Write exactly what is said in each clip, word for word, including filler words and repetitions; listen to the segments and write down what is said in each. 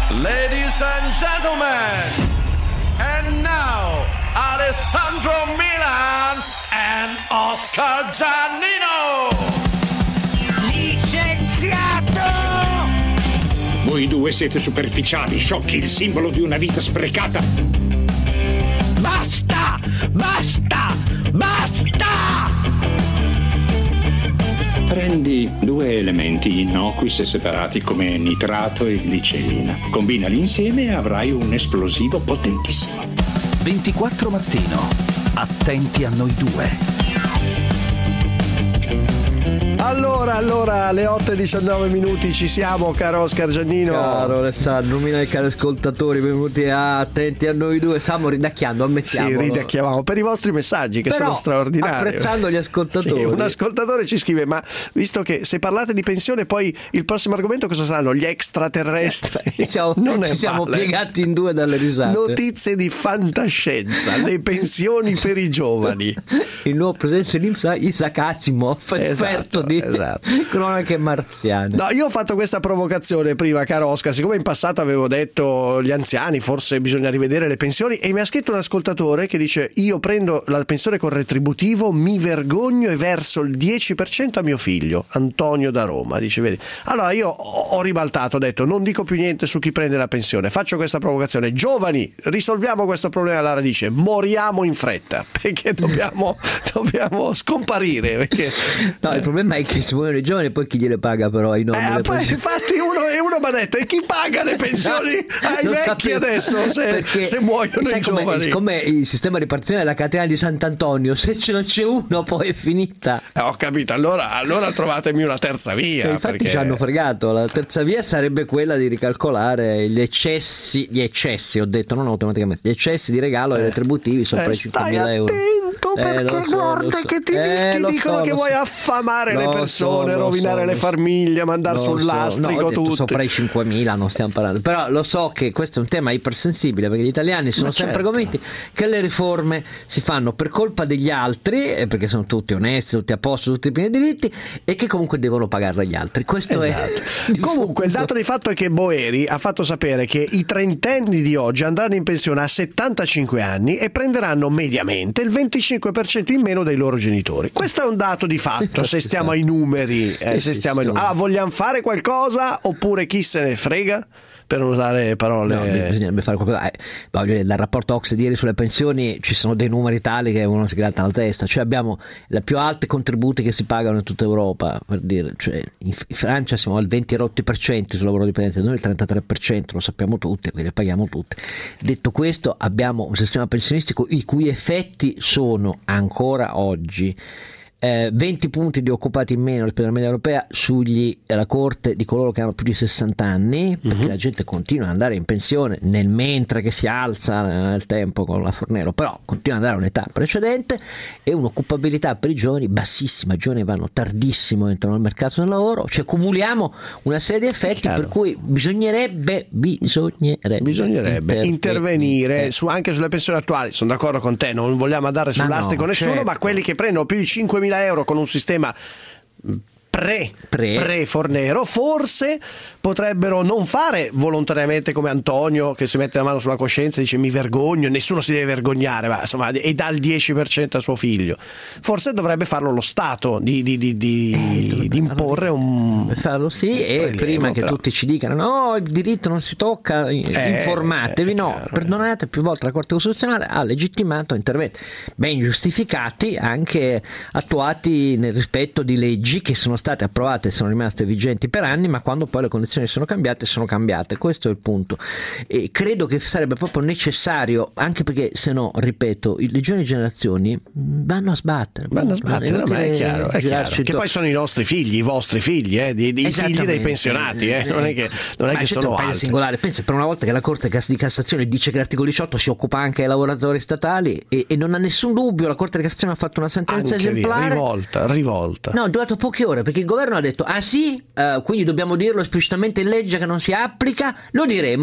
Ladies and gentlemen, and now Alessandro Milan and Oscar Giannino. Licenziato! Voi due siete superficiali, sciocchi, il simbolo di una vita sprecata. Basta! Basta! Basta! Prendi due elementi innocui se separati come nitrato e glicerina. Combinali insieme e avrai un esplosivo potentissimo. ventiquattro mattino. Attenti a noi due. Allora, allora, alle otto e diciannove minuti ci siamo, caro Oscar Giannino. Caro Alessandro, Mina e cari ascoltatori, benvenuti a Attenti a noi due. Stiamo ridacchiando, ammettiamolo. Sì, ridacchiavamo per i vostri messaggi che Però, sono straordinari. apprezzando gli ascoltatori. Sì, un ascoltatore ci scrive: ma visto che se parlate di pensione, poi il prossimo argomento cosa saranno? Gli extraterrestri? Eh, siamo, non ci è siamo male. piegati in due dalle risate. Notizie di fantascienza, le pensioni per i giovani. Il nuovo presidente dell'I N P S, Isaac Asimov, esperto Esatto, di esatto. cronache marziane. No, io ho fatto questa provocazione prima, caro Oscar, siccome in passato avevo detto gli anziani forse bisogna rivedere le pensioni, e mi ha scritto un ascoltatore che dice: io prendo la pensione con retributivo, mi vergogno e verso il dieci per cento a mio figlio Antonio da Roma, dice, vedi. Allora io ho ribaltato, ho detto non dico più niente su chi prende la pensione, faccio questa provocazione: giovani, risolviamo questo problema alla radice, moriamo in fretta perché dobbiamo, dobbiamo scomparire perché... No, il problema è che si muoiono i giovani e poi chi gliele paga però i nomi. Eh, poi, infatti uno, e uno mi ha detto: e chi paga le pensioni ai Non vecchi sapevo, adesso se, perché se muoiono sai i com'è, giovani? Come il sistema di ripartizione della catena di Sant'Antonio, se ce non c'è uno poi è finita. Eh, ho capito, allora, allora trovatemi una terza via. E infatti perché... ci hanno fregato. La terza via sarebbe quella di ricalcolare gli eccessi, gli eccessi ho detto, non automaticamente, gli eccessi di regalo e retributivi sopra eh, i cinquemila euro. Attento, Eh, perché lo so, guarda lo so. che ti, Eh, ti lo dicono so, che lo vuoi so. affamare le Lo persone, so, lo rovinare so, le lo so. famiglie, mandare Lo sul so. lastrico no, ho detto tutti. sopra i cinquemila non stiamo parlando, però lo so che questo è un tema ipersensibile perché gli italiani sono Ma sempre certo. convinti che le riforme si fanno per colpa degli altri, eh, perché sono tutti onesti, tutti a posto, tutti pieni di diritti, e che comunque devono pagarle gli altri. Questo Esatto. è Comunque il dato di fatto è che Boeri ha fatto sapere che i trentenni di oggi andranno in pensione a settantacinque anni e prenderanno mediamente il venticinque per cento in meno dei loro genitori. Questo è un dato di fatto, se stiamo ai numeri, eh, se stiamo ai numeri. Allora, vogliamo fare qualcosa oppure chi se ne frega? Per non usare parole. No, bisognerebbe fare qualcosa. Eh, voglio dire, dal rapporto O C S E di ieri sulle pensioni ci sono dei numeri tali che uno si gratta la testa. Cioè abbiamo le più alte contributi che si pagano in tutta Europa, per dire, cioè in Francia siamo al venti rotti per cento sul lavoro dipendente, noi il trentatré per cento, lo sappiamo tutti, quindi le paghiamo tutte. Detto questo, abbiamo un sistema pensionistico i cui effetti sono ancora oggi Eh, venti punti di occupati in meno rispetto alla media europea sugli eh, la corte di coloro che hanno più di sessanta anni, perché uh-huh. la gente continua ad andare in pensione nel mentre che si alza nel tempo con la Fornero, però continua ad andare a un'età precedente, e un'occupabilità per i giovani bassissima. I giovani vanno tardissimo, entrano nel mercato del lavoro, cioè cumuliamo una serie di effetti per cui bisognerebbe bisognerebbe, bisognerebbe intervenire eh. su, anche sulle pensioni attuali. Sono d'accordo con te, non vogliamo andare sull'astico no, nessuno, certo. ma quelli che prendono più di cinquemila euro con un sistema pre, pre. pre Fornero forse potrebbero non fare volontariamente come Antonio, che si mette la mano sulla coscienza e dice mi vergogno, nessuno si deve vergognare, ma insomma, e dà il dieci per cento a suo figlio. Forse dovrebbe farlo lo Stato di, di, di, di, eh, di imporre un farlo sì, e prelievo, prima che però. tutti ci dicano no, il diritto non si tocca, informatevi, eh, no, chiaro, perdonate, più volte la Corte Costituzionale ha legittimato interventi ben giustificati, anche attuati nel rispetto di leggi che sono state approvate e sono rimaste vigenti per anni, ma quando poi le condizioni sono cambiate sono cambiate. Questo è il punto, e credo che sarebbe proprio necessario, anche perché se no, ripeto, le giovani generazioni vanno a sbattere vanno a sbattere, ma è chiaro, è chiaro. Che poi sono i nostri figli, i vostri figli, eh, i, i figli dei pensionati, eh. non è che, non è ma che sono altri. Singolare. Pensa, per una volta che la Corte di Cassazione dice che l'articolo diciotto si occupa anche dei lavoratori statali, e, e non ha nessun dubbio, la Corte di Cassazione ha fatto una sentenza anche esemplare, lì, rivolta, rivolta. No, è durato poche ore, perché il governo ha detto ah sì, uh, quindi dobbiamo dirlo esplicitamente in legge che non si applica, lo diremo.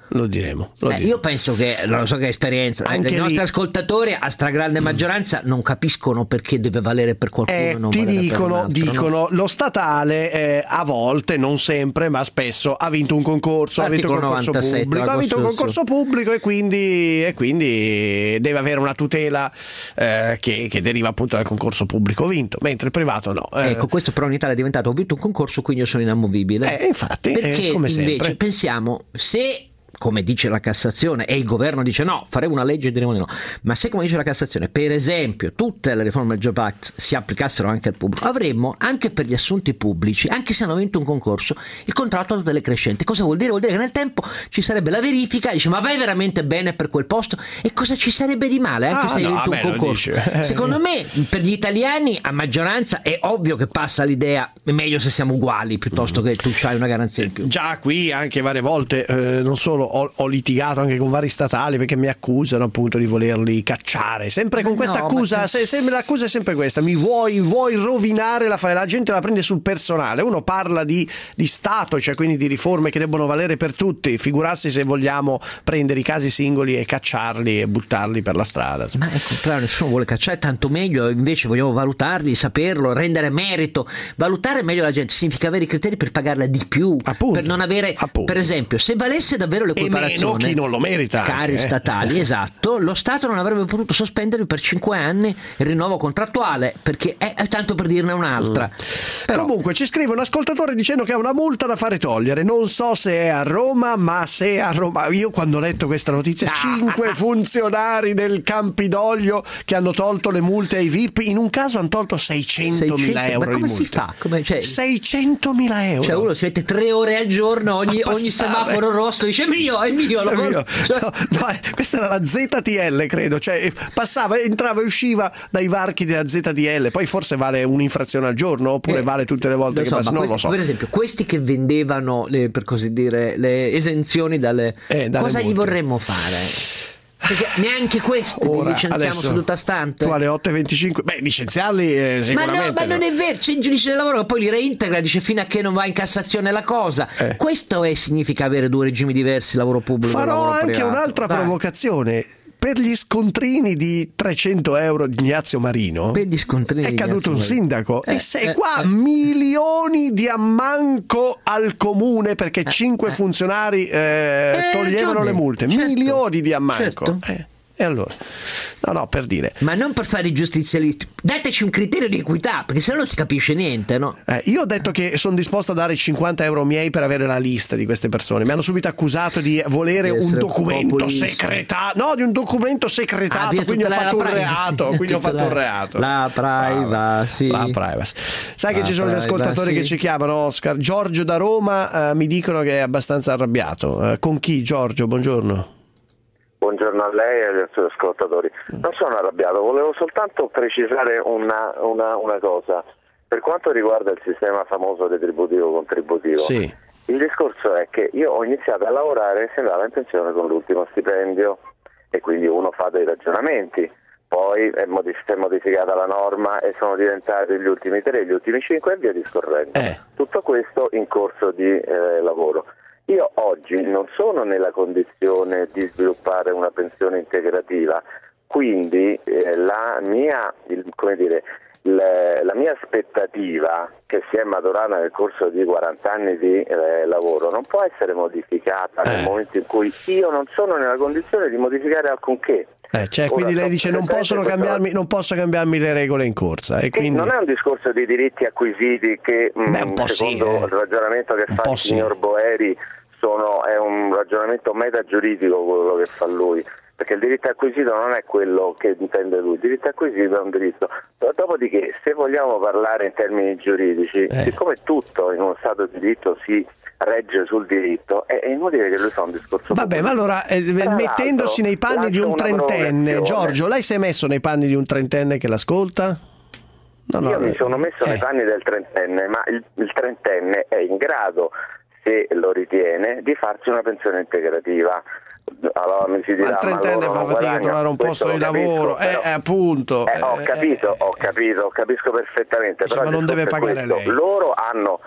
Lo diremo. Lo eh, diremo. io penso che, non lo so che esperienza, Anche i nostri lì... ascoltatori a stragrande maggioranza non capiscono perché deve valere per qualcuno Eh, e non ti valere per un dicono, altro, dicono no? lo statale eh, a volte, non sempre, ma spesso ha vinto un concorso, ha vinto un Articolo concorso novantasette, pubblico, ha vinto un concorso pubblico e quindi, e quindi deve avere una tutela eh, che, che deriva appunto dal concorso pubblico vinto, mentre il privato no. Eh, Ecco, questo però in Italia è diventato: ho vinto un concorso, quindi io sono inamovibile. Eh, infatti, perché eh, come invece sempre. pensiamo, se, come dice la Cassazione, e il governo dice no, faremo una legge e diremo di no, ma se, come dice la Cassazione, per esempio tutte le riforme del Job Act si applicassero anche al pubblico, avremmo anche per gli assunti pubblici, anche se hanno vinto un concorso, il contratto a tutele crescenti. Cosa vuol dire? Vuol dire che nel tempo ci sarebbe la verifica, dice ma vai veramente bene per quel posto, e cosa ci sarebbe di male anche Ah, se hai no, vinto vabbè, un lo concorso. dice. Secondo me per gli italiani a maggioranza è ovvio che passa l'idea è meglio se siamo uguali piuttosto che tu c'hai una garanzia in più. Già qui anche varie volte eh, non solo ho, ho litigato anche con vari statali perché mi accusano appunto di volerli cacciare, sempre con questa no, accusa, ma... se, se l'accusa è sempre questa: mi vuoi, vuoi rovinare la, la gente la prende sul personale. Uno parla di, di Stato, cioè quindi di riforme che debbono valere per tutti, figurarsi se vogliamo prendere i casi singoli e cacciarli e buttarli per la strada. Ma è contrario, nessuno vuole cacciare, tanto meglio, invece vogliamo valutarli, saperlo, rendere merito. Valutare meglio la gente significa avere i criteri per pagarla di più, appunto, per non avere, appunto. Per esempio, se valesse davvero l'equiparazione, chi non lo merita, cari anche, eh. statali, esatto, lo Stato non avrebbe potuto sospendervi per cinque anni il rinnovo contrattuale, perché è, è tanto per dirne un'altra. Mm. Però, comunque ci scrive un ascoltatore dicendo che ha una multa da fare togliere, non so se è a Roma, ma se è a Roma. Io quando ho letto questa notizia, Ah. cinque funzionari del Campidoglio che hanno tolto le multe ai V I P, in un caso hanno tolto seicentomila euro ma come di si multe. fa? Come, cioè, seicentomila euro. Cioè uno si mette tre ore al giorno, ogni, A ogni passare. semaforo rosso dice mio, è mio, lo È mio. cioè, No, no, questa era la Z T L, credo, cioè passava, entrava e usciva dai varchi della Z T L. Poi forse vale un'infrazione al giorno oppure Eh, vale tutte le volte lo che so, passa, ma non questi, lo so. per esempio questi che vendevano le, per così dire, le esenzioni dalle, Eh, dalle cosa multe. gli vorremmo fare? Perché neanche questi li Ora, licenziamo adesso, seduta stante. tu alle otto e venticinque, beh, licenziarli eh, Ma sicuramente no, ma non no. è vero, c'è il giudice del lavoro che poi li reintegra, dice fino a che non va in Cassazione la cosa. Eh. Questo è, significa avere due regimi diversi, lavoro pubblico e Farò lavoro anche privato. un'altra Dai. provocazione. Per gli scontrini di trecento euro di Ignazio Marino Per gli scontrini è di caduto Ignazio un Marino. sindaco Eh, e sei eh, qua eh. milioni di ammanco al comune perché cinque funzionari eh, Eh, toglievano ragione. le multe, Certo. milioni di ammanco. Certo. Eh, e allora, no, no, per dire. Ma non per fare i giustizialisti, dateci un criterio di equità, perché sennò non si capisce niente, no? Eh, io ho detto che sono disposto a dare cinquanta euro miei per avere la lista di queste persone. Mi hanno subito accusato di volere Di un essere documento populista. segretato. No, di un documento Ah, segretato. via quindi ho tutelare fatto la un privacy. reato. Quindi ho fatto un Tutelare reato. la privacy. La privacy. Sai che La ci sono gli ascoltatori privacy. che ci chiamano, Oscar. Giorgio da Roma eh, mi dicono che è abbastanza arrabbiato. Eh, con chi, Giorgio? Buongiorno. Buongiorno a lei e ai suoi ascoltatori. Non sono arrabbiato, volevo soltanto precisare una, una, una cosa. Per quanto riguarda il sistema famoso retributivo-contributivo, Sì. il discorso è che io ho iniziato a lavorare se andavo in pensione con l'ultimo stipendio e quindi uno fa dei ragionamenti. Poi è, modif- è modificata la norma e sono diventati gli ultimi tre, gli ultimi cinque e via discorrendo. Eh. Tutto questo in corso di eh, lavoro. Io oggi non sono nella condizione di sviluppare una pensione integrativa, quindi eh, la mia, il, come dire, le, la mia aspettativa che si è maturata nel corso di quaranta anni di eh, lavoro non può essere modificata Eh. nel momento in cui io non sono nella condizione di modificare alcunché. Eh, cioè, Ora, quindi lei so dice non possono perfettamente cambiarmi, questo- non posso cambiarmi le regole in corsa. E Sì, quindi... non è un discorso di diritti acquisiti che mh, Beh, un po' sì, secondo eh. il ragionamento che Un fa po' il sì. signor Boeri sono, è un ragionamento metagiuridico quello che fa lui, perché il diritto acquisito non è quello che intende lui, il diritto acquisito è un diritto. Dopodiché, se vogliamo parlare in termini giuridici, Eh. siccome tutto in uno Stato di diritto si regge sul diritto, è, è inutile che lui fa un discorso. Vabbè, ma allora eh, Tra mettendosi l'altro, nei panni di lancio un una trentenne, provocazione. Giorgio, lei si è messo nei panni di un trentenne che l'ascolta? No, no, Io mi eh, sono messo eh. nei panni del trentenne, ma il, il trentenne è in grado, se lo ritiene, di farsi una pensione integrativa. Allora mi si dirà, Ma il trentenne ma fa loro non fatica a guadagnano. trovare un Questo posto di lo capisco, lavoro, eh, però- eh, appunto. Eh, ho eh, capito, eh. ho capito, capisco perfettamente. Sì, Però ma il non deve discorso è pagare questo. lei. Loro hanno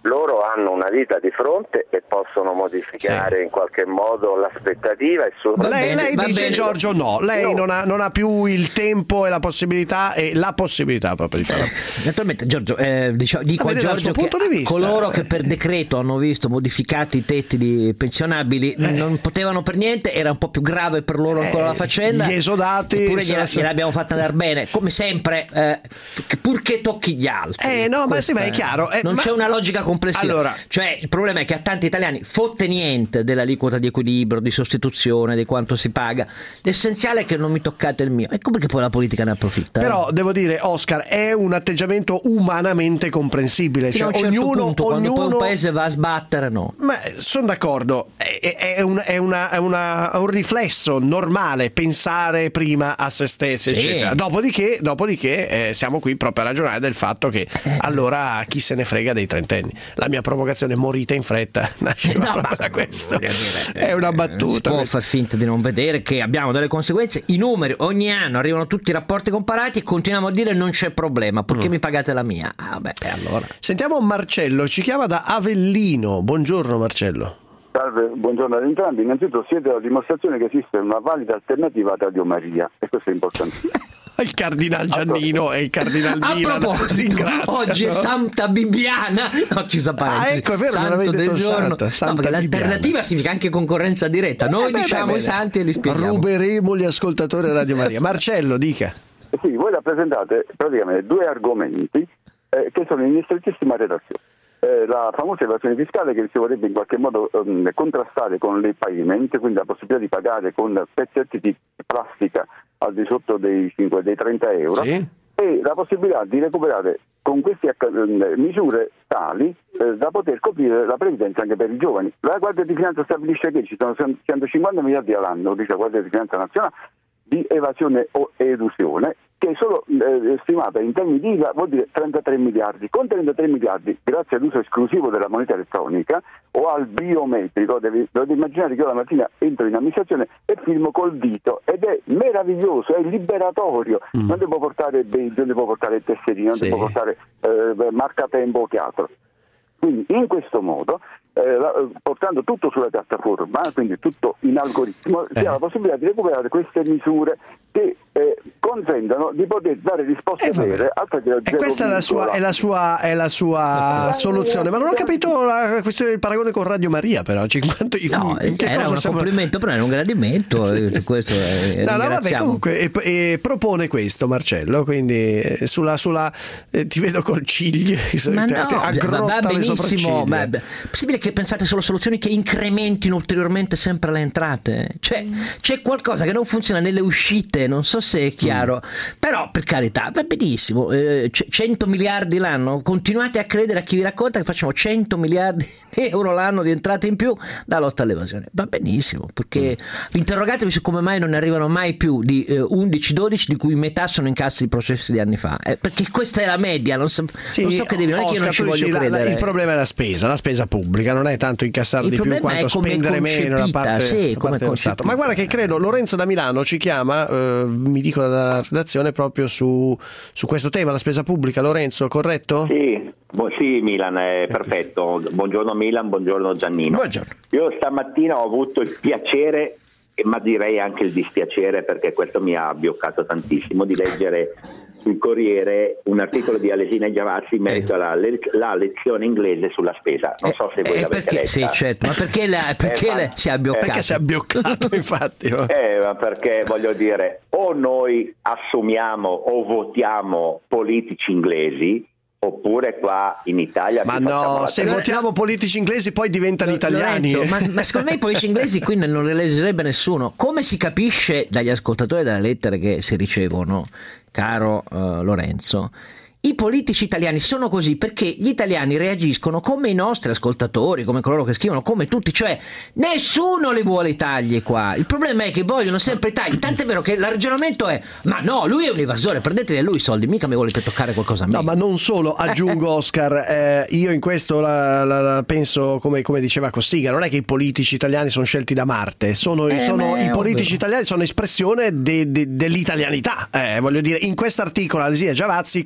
loro hanno una vita di fronte e possono modificare sì. in qualche modo l'aspettativa e Ma lei, lei dice bene. Giorgio no, lei no. Non, ha, non ha più il tempo e la possibilità e la possibilità proprio di farlo. Eh, naturalmente Giorgio, eh, diciamo, dico a Giorgio che di vista, coloro eh. che per decreto hanno visto modificati i tetti di pensionabili eh. non potevano per niente, era un po' più grave per loro ancora eh. la faccenda, gli esodati eppure gliela, gliel'abbiamo fatta andare bene come sempre, eh, purché tocchi gli altri. Eh no, ma sì, ma è chiaro, eh, non ma... c'è una logica complessiva. Allora, cioè il problema è che a tanti italiani fotte niente dell'aliquota di equilibrio, di sostituzione, di quanto si paga. L'essenziale è che non mi toccate il mio. Ecco perché poi la politica ne approfitta. Però eh. devo dire, Oscar, è un atteggiamento umanamente comprensibile. Fino cioè, a un certo ognuno, punto, ognuno... quando poi un paese va a sbattere, no. Ma sono d'accordo. È, è, un, è, una, è, una, è un riflesso normale pensare prima a se stessi, sì. eccetera. Dopodiché, dopodiché eh, siamo qui proprio a ragionare del fatto che eh. allora chi se ne frega dei trentenni. La mia provocazione morite in fretta nasceva no, proprio da questo. Dire, è una battuta. Si può far finta di non vedere che abbiamo delle conseguenze. I numeri ogni anno arrivano tutti i rapporti comparati e continuiamo a dire non c'è problema perché mm. mi pagate la mia. Ah, beh, allora. Sentiamo Marcello, ci chiama da Avellino. Buongiorno Marcello. Salve, buongiorno ad entrambi. Innanzitutto siete la dimostrazione che esiste una valida alternativa a Radio Maria e questo è importante. Il Cardinal Giannino e il Cardinal Milan. A proposito, oggi è Santa Bibbiana. No, ci sa ah, ecco, è vero, Santo non avete detto giorno. Santa, Santa no, perché l'alternativa significa anche concorrenza diretta. Noi eh, beh, diciamo beh, i santi e li spieghiamo. Ruberemo gli ascoltatori a Radio Maria. Marcello, dica. Sì, voi rappresentate praticamente due argomenti eh, che sono in strettissima relazione. Eh, la famosa evasione fiscale che si vorrebbe in qualche modo um, contrastare con le payment, quindi la possibilità di pagare con pezzetti di plastica al di sotto dei, cinque, dei trenta euro, sì. E la possibilità di recuperare con queste misure tali eh, da poter coprire la previdenza anche per i giovani. La Guardia di Finanza stabilisce che ci sono centocinquanta miliardi all'anno, dice la Guardia di Finanza Nazionale, di evasione o elusione, che è solo eh, stimata in termini di I V A vuol dire trentatré miliardi. Con trentatré miliardi, grazie all'uso esclusivo della moneta elettronica o al biometrico, devi, dovete immaginare che io la mattina entro in amministrazione e firmo col dito ed è meraviglioso, è liberatorio, mm. non devo portare dei, non devo portare tesserino, non sì. devo portare eh, marcatempo o che altro. Quindi in questo modo, eh, la, portando tutto sulla piattaforma, quindi tutto in algoritmo, eh. si ha la possibilità di recuperare queste misure che eh, consentono di poter dare risposte eh, vere al e questa è la sua, è la sua, è la sua soluzione. Ma non ho capito la questione del paragone con Radio Maria, però cinquanta no, in che era cosa un siamo... complimento, però era un gradimento. questo è, no, no, vabbè, comunque e, e propone questo Marcello, quindi eh, sulla, sulla eh, ti vedo col ciglio, ma no, va benissimo, ma è possibile che pensate solo a soluzioni che incrementino ulteriormente sempre le entrate? Cioè mm. c'è qualcosa che non funziona nelle uscite, non so se è chiaro, mm. però per carità va benissimo, eh, cento miliardi l'anno, continuate a credere a chi vi racconta che facciamo cento miliardi di euro l'anno di entrate in più da lotta all'evasione, va benissimo, perché mm. interrogatevi su come mai non ne arrivano mai più di eh, undici dodici, di cui metà sono incassi di processi di anni fa, eh, perché questa è la media, non so, sì, non so che devi, non è che io non ci voglio la, credere. La, il problema è la spesa, la spesa pubblica, non è tanto incassare il di più quanto spendere meno da parte, sì, da parte dello Stato. Ma guarda che credo Lorenzo da Milano ci chiama, eh, mi dicono dalla redazione, proprio su, su questo tema, la spesa pubblica. Lorenzo, corretto? Sì, bu- sì Milan, è perfetto. Buongiorno Milan, buongiorno Giannino. Buongiorno. Io stamattina ho avuto il piacere, ma direi anche il dispiacere, perché questo mi ha bloccato tantissimo, di leggere sul Corriere un articolo di Alesina Giavazzi in merito alla le- la lezione inglese sulla spesa. Non so se voi eh, l'avete perché, letta. Sì, certo, ma perché, la, perché eh, si è abbioccato? Perché si è abbioccato, infatti. Eh, ma perché voglio dire, o noi assumiamo o votiamo politici inglesi, oppure qua in Italia ma no, se votiamo politici inglesi poi diventano L- italiani. Lorenzo, ma, ma secondo me i politici inglesi qui non li eleggerebbe nessuno. Come si capisce dagli ascoltatori delle lettere che si ricevono, caro uh, Lorenzo, i politici italiani sono così perché gli italiani reagiscono come i nostri ascoltatori, come coloro che scrivono, come tutti, cioè nessuno le vuole i tagli qua. Il problema è che vogliono sempre i tagli, tant'è vero che il ragionamento è: ma no, lui è un evasore, prendeteli a lui i soldi, mica mi volete toccare qualcosa a me. No, ma non solo, aggiungo Oscar, eh, io in questo la, la, la penso come, come diceva Cossiga, non è che i politici italiani sono scelti da Marte, sono, eh, sono i politici ovvio. italiani sono espressione de, de, dell'italianità, eh, voglio dire, in quest'articolo Alesina Giavazzi compare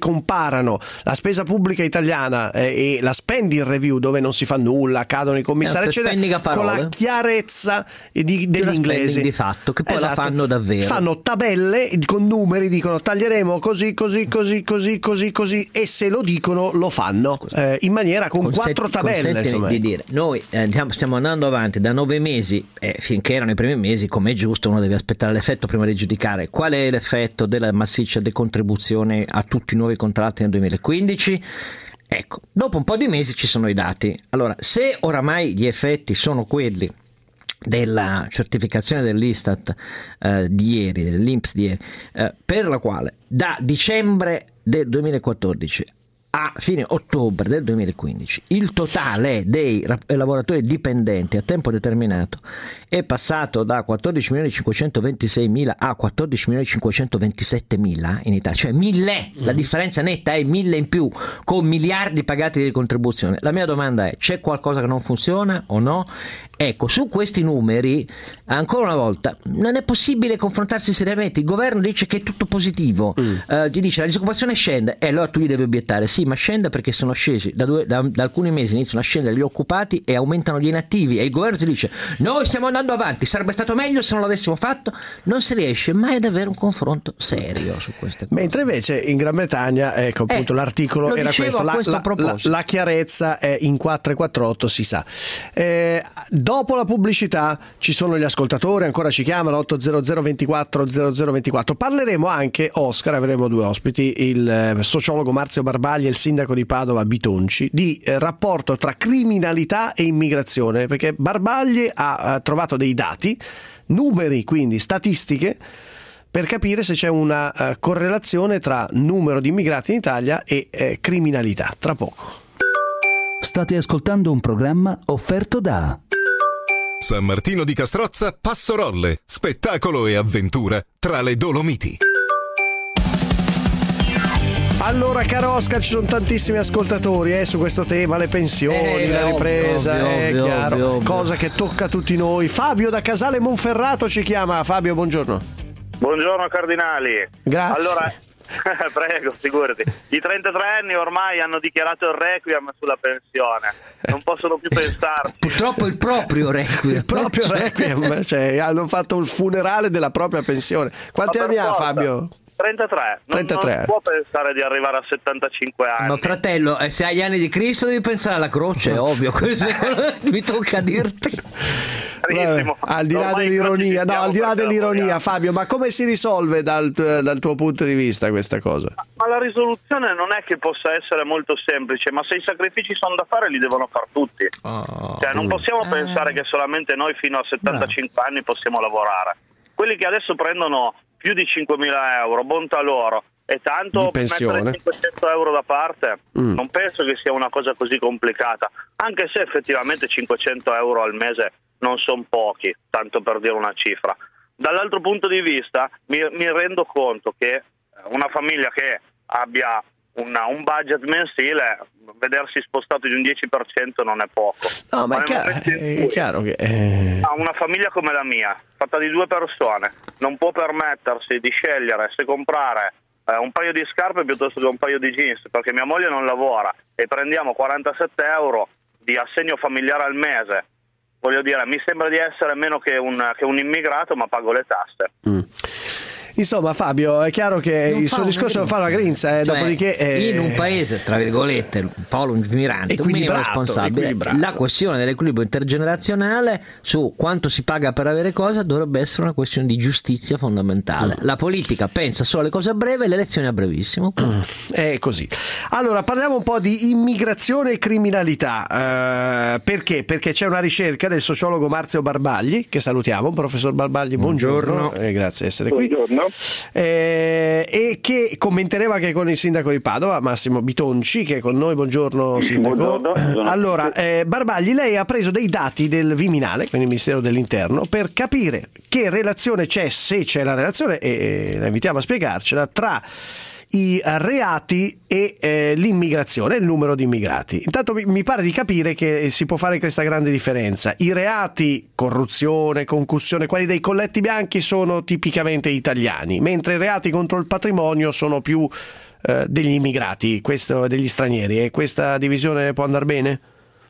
comparano la spesa pubblica italiana eh, e la spending review, dove non si fa nulla, cadono i commissari, Certo, eccetera, con la chiarezza di, degli inglesi di fatto, che poi esatto. la fanno davvero. Fanno tabelle con numeri, dicono taglieremo così, così, così, così, così, così, e se lo dicono lo fanno eh, in maniera con Consenti, quattro tabelle. Insomma. Di dire, noi eh, stiamo andando avanti da nove mesi, eh, finché erano i primi mesi, come è giusto, uno deve aspettare l'effetto prima di giudicare. Qual è l'effetto della massiccia decontribuzione a tutti i nuovi contratti nel duemilaquindici? Ecco, dopo un po' di mesi ci sono i dati. Allora, se oramai gli effetti sono quelli della certificazione dell'Istat eh, di ieri, dell'I N P S di ieri, eh, per la quale da dicembre del duemilaquattordici a fine ottobre del duemilaquindici il totale dei lavoratori dipendenti a tempo determinato è passato da quattordici milioni cinquecentoventiseimila a quattordici milioni cinquecentoventisettemila in Italia, cioè mille, mm. la differenza netta è mille in più, con miliardi pagati di contribuzione. La mia domanda è: c'è qualcosa che non funziona o no? Ecco, su questi numeri, ancora una volta, non è possibile confrontarsi seriamente. Il governo dice che è tutto positivo, mm. uh, ti dice la disoccupazione scende, e allora tu gli devi obiettare: sì, ma scende perché sono scesi, da, due, da, da alcuni mesi iniziano a scendere gli occupati e aumentano gli inattivi, e il governo ti dice noi stiamo andando avanti, sarebbe stato meglio se non l'avessimo fatto. Non si riesce mai ad avere un confronto serio su queste cose. Mentre invece in Gran Bretagna, ecco appunto, eh, l'articolo era questo, la, questo la, la, la chiarezza è in quattro e quarantotto, si sa. Eh, dopo la pubblicità ci sono gli ascoltatori, ancora ci chiamano otto zero zero ventiquattro zero zero ventiquattro. Parleremo anche, Oscar, avremo due ospiti, il eh, sociologo Marzio Barbagli e il sindaco di Padova Bitonci, di eh, rapporto tra criminalità e immigrazione, perché Barbagli ha, ha trovato dei dati, numeri, quindi statistiche, per capire se c'è una uh, correlazione tra numero di immigrati in Italia e eh, criminalità. Tra poco. State ascoltando un programma offerto da San Martino di Castrozza, Passorolle, spettacolo e avventura tra le Dolomiti. Allora, caro Oscar, ci sono tantissimi ascoltatori eh, su questo tema, le pensioni, eh, la ripresa, ovvio, è ovvio, chiaro, ovvio, ovvio. cosa che tocca a tutti noi. Fabio da Casale Monferrato ci chiama. Fabio, buongiorno. Buongiorno cardinali. Grazie. Allora, prego, figurati. I trentatré anni ormai hanno dichiarato il requiem sulla pensione, non possono più pensarci. Purtroppo il proprio requiem. Il proprio cioè... requiem, cioè hanno fatto il funerale della propria pensione. Quanti anni ha Fabio? trentatré. Non, trentatré. Non può pensare di arrivare a settantacinque anni. Ma fratello, se hai gli anni di Cristo devi pensare alla croce, è ovvio. Questo mi tocca dirti. Vabbè, al di là dell'ironia, no, al di là dell'ironia, Fabio, ma come si risolve dal, dal tuo punto di vista questa cosa? Ma la risoluzione non è che possa essere molto semplice, ma se i sacrifici sono da fare li devono fare tutti. Oh, cioè non possiamo eh. pensare che solamente noi fino a settantacinque Bravo. Anni possiamo lavorare. Quelli che adesso prendono più di cinquemila euro, bontà loro, e tanto mettere cinquecento euro da parte mm. non penso che sia una cosa così complicata, anche se effettivamente cinquecento euro al mese non sono pochi, tanto per dire una cifra. Dall'altro punto di vista mi, mi rendo conto che una famiglia che abbia una, un budget mensile, vedersi spostato di un dieci per cento non è poco. No, ma, ma è, chiaro, è chiaro che eh... una famiglia come la mia, fatta di due persone, non può permettersi di scegliere se comprare eh, un paio di scarpe piuttosto che un paio di jeans, perché mia moglie non lavora e prendiamo quarantasette euro di assegno familiare al mese. Voglio dire, mi sembra di essere meno che un, che un immigrato, ma pago le tasse. Mm. Insomma, Fabio, è chiaro che non il suo discorso non fa una grinza, eh, cioè, dopodiché eh... in un paese, tra virgolette, un po' lungimirante, un minimo responsabile, la questione dell'equilibrio intergenerazionale su quanto si paga per avere cosa dovrebbe essere una questione di giustizia fondamentale. Mm. La politica pensa solo alle cose a breve e le elezioni a brevissimo. Mm. È così. Allora, parliamo un po' di immigrazione e criminalità. Uh, perché? Perché c'è una ricerca del sociologo Marzio Barbagli, che salutiamo. Professor Barbagli, buongiorno, buongiorno. Eh, grazie di essere qui. Buongiorno. Eh, e che commenteremo anche con il sindaco di Padova, Massimo Bitonci, che è con noi. Buongiorno sindaco. Buongiorno, buongiorno. Allora, eh, Barbagli, lei ha preso dei dati del Viminale, quindi il Ministero dell'Interno, per capire che relazione c'è, se c'è la relazione, e la invitiamo a spiegarcela, tra i reati e eh, l'immigrazione, il numero di immigrati. Intanto mi, mi pare di capire che si può fare questa grande differenza. I reati, corruzione, concussione, quelli dei colletti bianchi sono tipicamente italiani, mentre i reati contro il patrimonio sono più eh, degli immigrati, questo degli stranieri. E questa divisione può andare bene?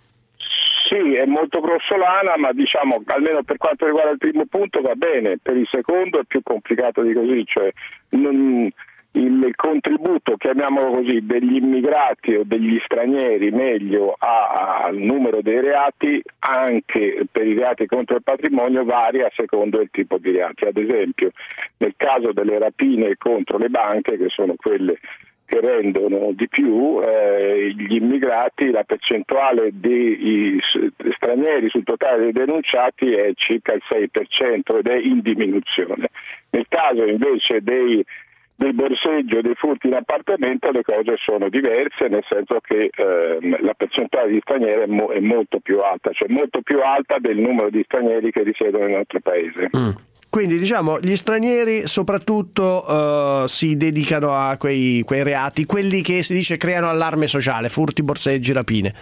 Sì, è molto grossolana, ma diciamo almeno per quanto riguarda il primo punto va bene, per il secondo è più complicato di così, cioè non, il contributo, chiamiamolo così, degli immigrati o degli stranieri meglio al numero dei reati, anche per i reati contro il patrimonio, varia a secondo il tipo di reati. Ad esempio nel caso delle rapine contro le banche, che sono quelle che rendono di più, eh, gli immigrati, la percentuale di stranieri sul totale dei denunciati è circa il sei per cento ed è in diminuzione. Nel caso invece dei, dei borseggi o dei furti in appartamento le cose sono diverse, nel senso che eh, la percentuale di stranieri è, mo- è molto più alta, cioè molto più alta del numero di stranieri che risiedono nel nostro paese. Mm. Quindi diciamo gli stranieri soprattutto uh, si dedicano a quei, quei reati, quelli che si dice creano allarme sociale, furti, borseggi, rapine.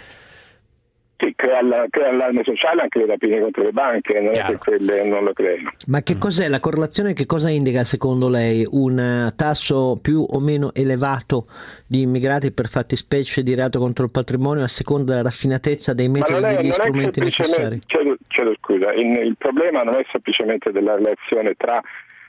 Sì, crea, crea allarme sociale anche le rapine contro le banche, non Chiaro. È che quelle non lo creano. Ma che cos'è la correlazione? Che cosa indica secondo lei un tasso più o meno elevato di immigrati per fattispecie di reato contro il patrimonio a seconda della raffinatezza dei metodi e degli strumenti necessari? Chiedo, chiedo scusa, il, il problema non è semplicemente della relazione tra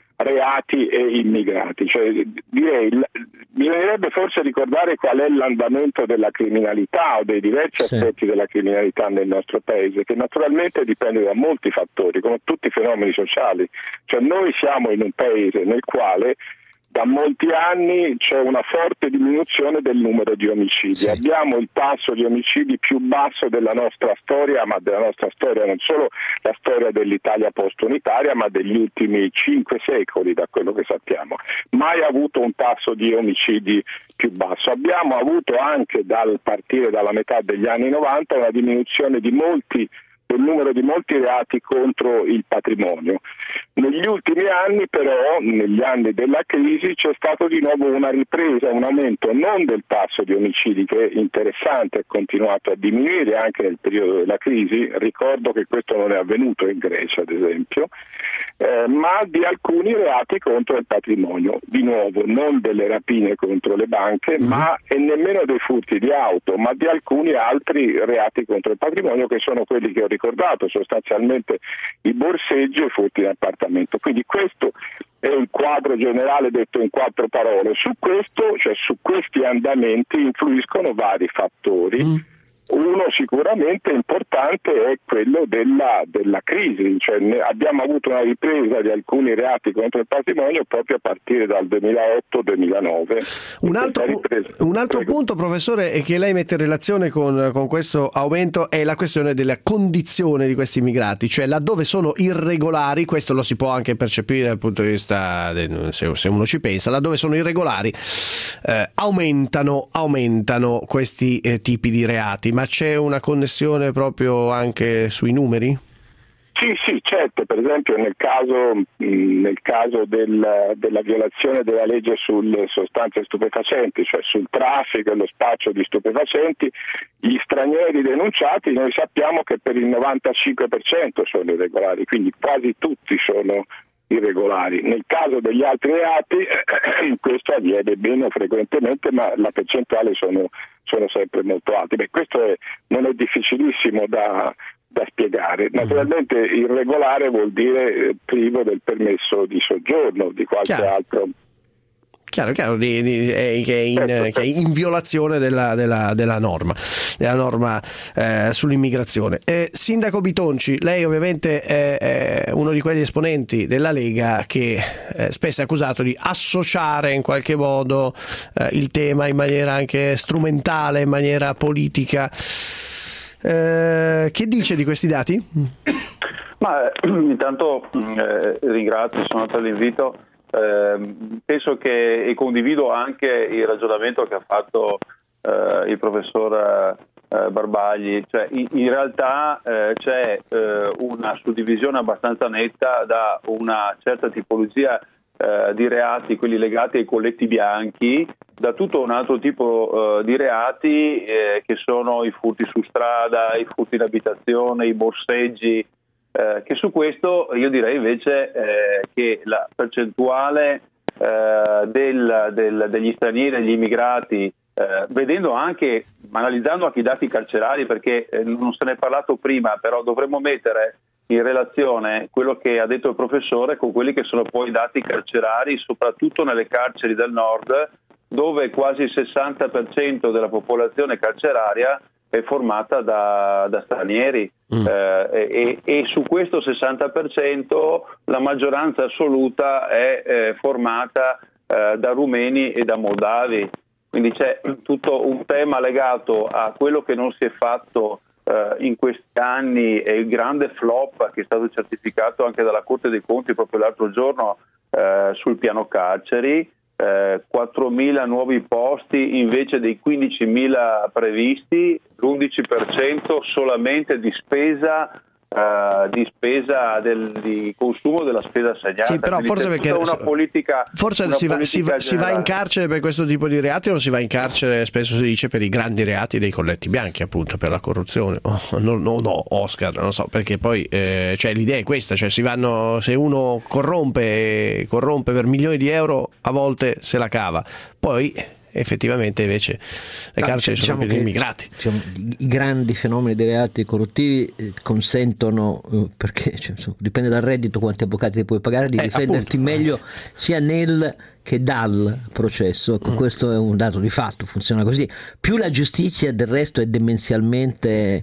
reati e immigrati, cioè direi bisognerebbe forse ricordare qual è l'andamento della criminalità o dei diversi sì. aspetti della criminalità nel nostro paese, che naturalmente dipende da molti fattori, come tutti i fenomeni sociali. Cioè noi siamo in un paese nel quale da molti anni c'è una forte diminuzione del numero di omicidi. Sì. Abbiamo il tasso di omicidi più basso della nostra storia, ma della nostra storia non solo la storia dell'Italia post-unitaria, ma degli ultimi cinque secoli, da quello che sappiamo. Mai avuto un tasso di omicidi più basso. Abbiamo avuto anche dal partire dalla metà degli anni novanta una diminuzione di molti del numero di molti reati contro il patrimonio. Negli ultimi anni però, negli anni della crisi, c'è stato di nuovo una ripresa, un aumento non del tasso di omicidi, che è interessante, è continuato a diminuire anche nel periodo della crisi, ricordo che questo non è avvenuto in Grecia ad esempio, eh, ma di alcuni reati contro il patrimonio, di nuovo non delle rapine contro le banche, mm. ma e nemmeno dei furti di auto, ma di alcuni altri reati contro il patrimonio, che sono quelli che ho ricordato, sostanzialmente i borseggi e i furti in appartamento. Quindi questo è il quadro generale detto in quattro parole. Su questo, cioè su questi andamenti influiscono vari fattori. Mm. Uno sicuramente importante è quello della, della crisi, cioè abbiamo avuto una ripresa di alcuni reati contro il patrimonio proprio a partire dal duemilaotto duemilanove. Un altro, un altro punto, professore, è che lei mette in relazione con, con questo aumento è la questione della condizione di questi immigrati, cioè laddove sono irregolari, questo lo si può anche percepire dal punto di vista, se, se uno ci pensa, laddove sono irregolari eh, aumentano, aumentano questi eh, tipi di reati. Ma c'è una connessione proprio anche sui numeri? Sì, sì, certo. Per esempio nel caso, nel caso del, della violazione della legge sulle sostanze stupefacenti, cioè sul traffico e lo spaccio di stupefacenti, gli stranieri denunciati noi sappiamo che per il novantacinque per cento sono irregolari, quindi quasi tutti sono irregolari. Nel caso degli altri reati eh, questo avviene meno frequentemente, ma la percentuale sono, sono sempre molto alte. Beh, questo è, non è difficilissimo da, da spiegare. Naturalmente irregolare vuol dire privo del permesso di soggiorno, di qualche Chiaro. altro. Chiaro, chiaro, di, di, eh, che, è in, che è in violazione della, della, della norma, della norma eh, sull'immigrazione. Eh, Sindaco Bitonci, lei ovviamente è, è uno di quegli esponenti della Lega che eh, spesso è accusato di associare in qualche modo eh, il tema in maniera anche strumentale, in maniera politica. Eh, che dice di questi dati? Ma intanto eh, ringrazio, sono per l'invito. Eh, penso che e condivido anche il ragionamento che ha fatto eh, il professor eh, Barbagli, cioè in, in realtà eh, c'è eh, una suddivisione abbastanza netta da una certa tipologia eh, di reati, quelli legati ai colletti bianchi, da tutto un altro tipo uh, di reati eh, che sono i furti su strada, i furti in abitazione, i borseggi, eh, che su questo io direi invece eh, che la percentuale eh, del, del, degli stranieri e degli immigrati, eh, vedendo anche, analizzando anche i dati carcerari, perché eh, non se ne è parlato prima, però dovremmo mettere in relazione quello che ha detto il professore con quelli che sono poi i dati carcerari, soprattutto nelle carceri del nord, dove quasi il sessanta per cento della popolazione carceraria è formata da, da stranieri mm. eh, e, e su questo sessanta per cento la maggioranza assoluta è eh, formata eh, da rumeni e da moldavi. Quindi c'è tutto un tema legato a quello che non si è fatto eh, in questi anni e il grande flop che è stato certificato anche dalla Corte dei Conti proprio l'altro giorno eh, sul piano carceri. Eh, quattromila nuovi posti invece dei quindicimila previsti, l'undici per cento solamente di spesa Uh, di spesa del, di consumo della spesa assegnata. Sì, però forse perché una politica, forse una si, va, politica si, va, si va in carcere per questo tipo di reati o non si va in carcere, spesso si dice, per i grandi reati dei colletti bianchi, appunto per la corruzione. Oh, no, no, no, Oscar, non so, perché poi eh, cioè, l'idea è questa, cioè si vanno, se uno corrompe corrompe per milioni di euro a volte se la cava, poi effettivamente invece le carceri diciamo sono piene di immigrati. Diciamo, i grandi fenomeni dei reati corruttivi eh, consentono, eh, perché cioè, insomma, dipende dal reddito quanti avvocati ti puoi pagare, di eh, difenderti appunto. meglio sia nel che dal processo. Ecco, mm. questo è un dato di fatto, funziona così. Più la giustizia del resto è demenzialmente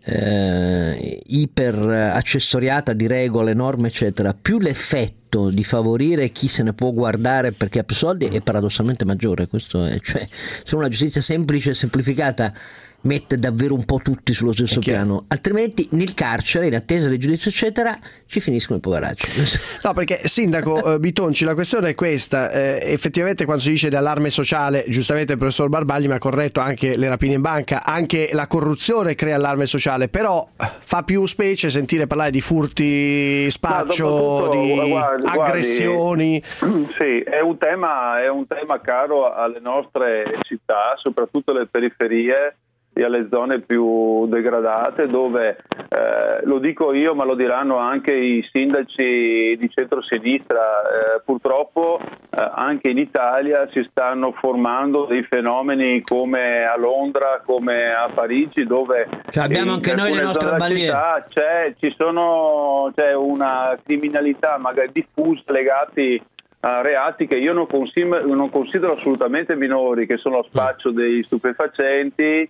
eh, iper accessoriata di regole, norme eccetera, più l'effetto di favorire chi se ne può guardare perché ha più soldi è paradossalmente maggiore. Questo è, cioè, se una giustizia semplice e semplificata mette davvero un po' tutti sullo stesso piano, altrimenti nel carcere, in attesa del giudizio eccetera, ci finiscono i poveracci. No, perché sindaco eh, Bitonci, la questione è questa, eh, effettivamente quando si dice di allarme sociale, giustamente il professor Barbagli mi ha corretto, anche le rapine in banca, anche la corruzione crea allarme sociale, però fa più specie sentire parlare di furti, spaccio, di guardi, aggressioni. Guardi, sì, è un tema, è un tema caro alle nostre città, soprattutto alle periferie e alle zone più degradate, dove eh, lo dico io ma lo diranno anche i sindaci di centrosinistra, eh, purtroppo eh, anche in Italia si stanno formando dei fenomeni come a Londra, come a Parigi, dove cioè abbiamo in anche noi le nostre bandiere, c'è, ci sono, c'è una criminalità magari diffusa legati a reati che io non considero, non considero assolutamente minori, che sono lo spaccio dei stupefacenti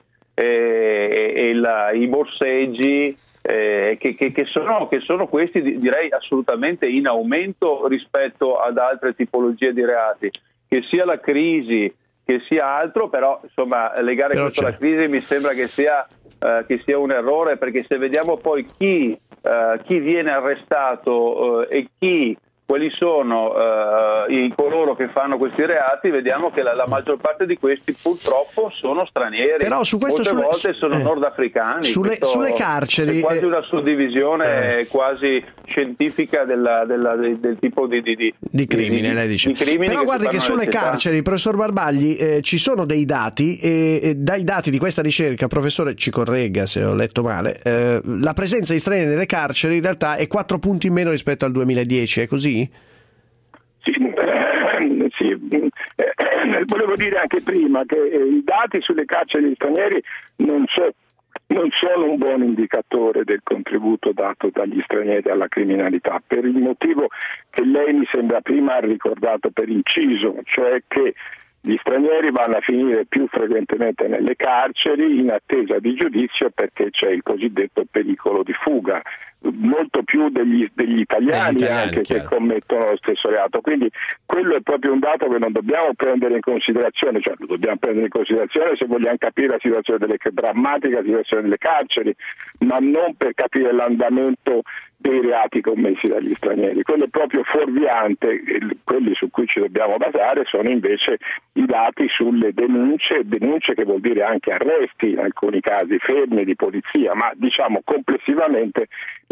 e, e la, i borseggi, eh, che, che, che, sono, che sono questi direi assolutamente in aumento rispetto ad altre tipologie di reati, che sia la crisi che sia altro, però insomma legare però questo c'è. alla crisi mi sembra che sia, eh, che sia un errore, perché se vediamo poi chi, eh, chi viene arrestato eh, e chi quali sono uh, i coloro che fanno questi reati, vediamo che la, la maggior parte di questi purtroppo sono stranieri. Però su questo, molte sulle, volte sono eh, nordafricani. Sulle, sulle carceri è quasi eh, una suddivisione eh. quasi scientifica della, della, del, del tipo di, di, di, di crimine, di, lei dice. Di crimini Però che guardi che sulle carceri, professor Barbagli, eh, ci sono dei dati e, e dai dati di questa ricerca, professore ci corregga se ho letto male, eh, la presenza di stranieri nelle carceri in realtà è quattro punti in meno rispetto al duemiladieci, è così? Sì, eh, sì. Eh, volevo dire anche prima che eh, i dati sulle carceri degli stranieri non, so, non sono un buon indicatore del contributo dato dagli stranieri alla criminalità, per il motivo che lei mi sembra prima ha ricordato per inciso, cioè che gli stranieri vanno a finire più frequentemente nelle carceri in attesa di giudizio perché c'è il cosiddetto pericolo di fuga, molto più degli, degli italiani, degli italiani anche chiaro. Che commettono lo stesso reato, quindi quello è proprio un dato che non dobbiamo prendere in considerazione, cioè lo dobbiamo prendere in considerazione se vogliamo capire la situazione delle drammatica situazione delle carceri, ma non per capire l'andamento dei reati commessi dagli stranieri. Quello è proprio fuorviante, quelli su cui ci dobbiamo basare sono invece i dati sulle denunce, denunce che vuol dire anche arresti in alcuni casi, fermi di polizia, ma diciamo complessivamente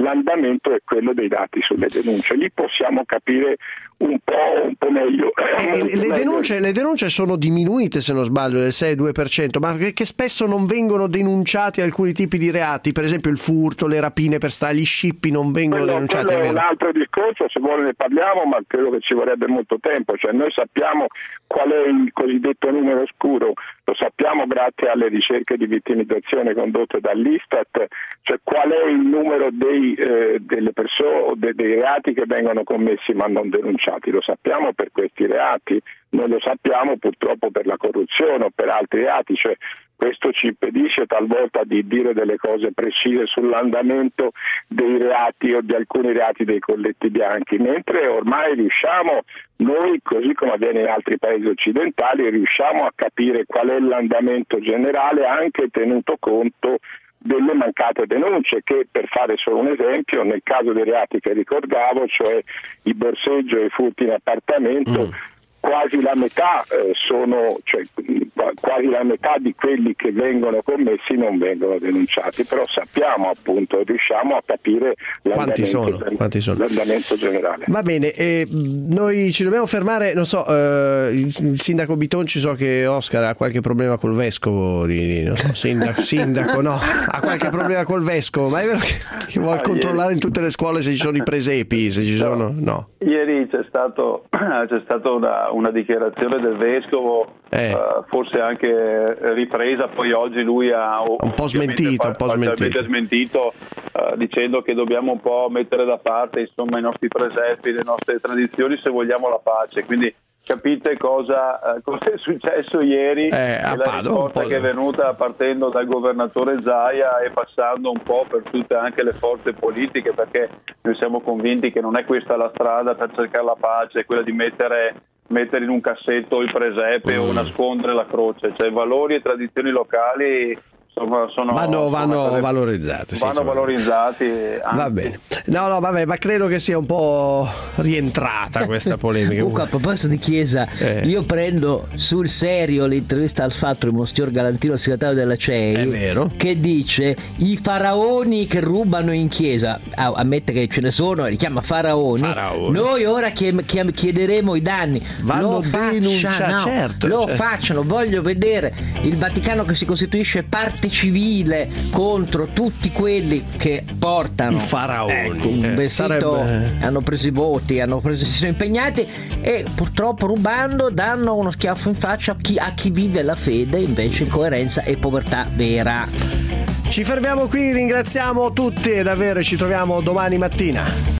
l'andamento è quello dei dati sulle denunce. Lì possiamo capire un po', un po' meglio. Eh, le, le, denunce, le denunce sono diminuite, se non sbaglio, del sei due per cento, ma che, che spesso non vengono denunciati alcuni tipi di reati, per esempio il furto, le rapine per strada, gli scippi non vengono quello, denunciati. Quello è è un altro discorso, se vuole ne parliamo, ma credo che ci vorrebbe molto tempo. Cioè, noi sappiamo qual è il cosiddetto numero scuro, lo sappiamo grazie alle ricerche di vittimizzazione condotte dall'Istat, cioè qual è il numero dei, eh, delle persone, de, dei reati che vengono commessi ma non denunciati. Lo sappiamo per questi reati, non lo sappiamo purtroppo per la corruzione o per altri reati, cioè questo ci impedisce talvolta di dire delle cose precise sull'andamento dei reati o di alcuni reati dei colletti bianchi, mentre ormai riusciamo, noi così come avviene in altri paesi occidentali, riusciamo a capire qual è l'andamento generale anche tenuto conto delle mancate denunce che, per fare solo un esempio, nel caso dei reati che ricordavo, cioè il borseggio e i furti in appartamento, mm. quasi la metà eh, sono, cioè quasi la metà di quelli che vengono commessi non vengono denunciati, però sappiamo appunto, riusciamo a capire quanti sono, del, quanti sono. l'andamento generale. Va bene, eh, noi ci dobbiamo fermare, non so, eh, il sindaco Bitonci, so che Oscar ha qualche problema col vescovo, di, non so, sindaco, sindaco no, ha qualche problema col vescovo, ma è vero che, che vuole ah, controllare ieri in tutte le scuole se ci sono i presepi, se ci no, sono, no. Ieri c'è stato c'è stata una, una dichiarazione del vescovo, eh. uh, forse anche ripresa, poi oggi lui ha un po' smentito, un po' smentito, smentito uh, dicendo che dobbiamo un po' mettere da parte insomma i nostri presepi, le nostre tradizioni se vogliamo la pace, quindi capite cosa, uh, cosa è successo ieri, eh, e la risposta che è venuta partendo dal governatore Zaia e passando un po' per tutte anche le forze politiche, perché noi siamo convinti che non è questa la strada per cercare la pace, quella di mettere mettere in un cassetto il presepe mm. o nascondere la croce, cioè valori e tradizioni locali sono, sono vanno, vanno sono valorizzati vanno sì, valorizzati anzi. Va bene, no no vabbè, ma credo che sia un po' rientrata questa polemica. Comunque, a proposito di Chiesa, eh. io prendo sul serio l'intervista al fatto di Monsignor Galantino, il segretario della C E I, è vero, che dice i faraoni che rubano in chiesa, ah, ammette che ce ne sono, li chiama faraoni, faraoni. Noi ora chiederemo i danni, vanno lo facciano, certo, lo certo. facciano, voglio vedere il Vaticano che si costituisce parte civile contro tutti quelli che portano i faraoni, ecco, un vestito, sarebbe... hanno preso i voti, hanno preso, si sono impegnati e purtroppo rubando danno uno schiaffo in faccia a chi, a chi vive la fede invece in coerenza e povertà vera. Ci fermiamo qui, ringraziamo tutti e davvero ci troviamo domani mattina.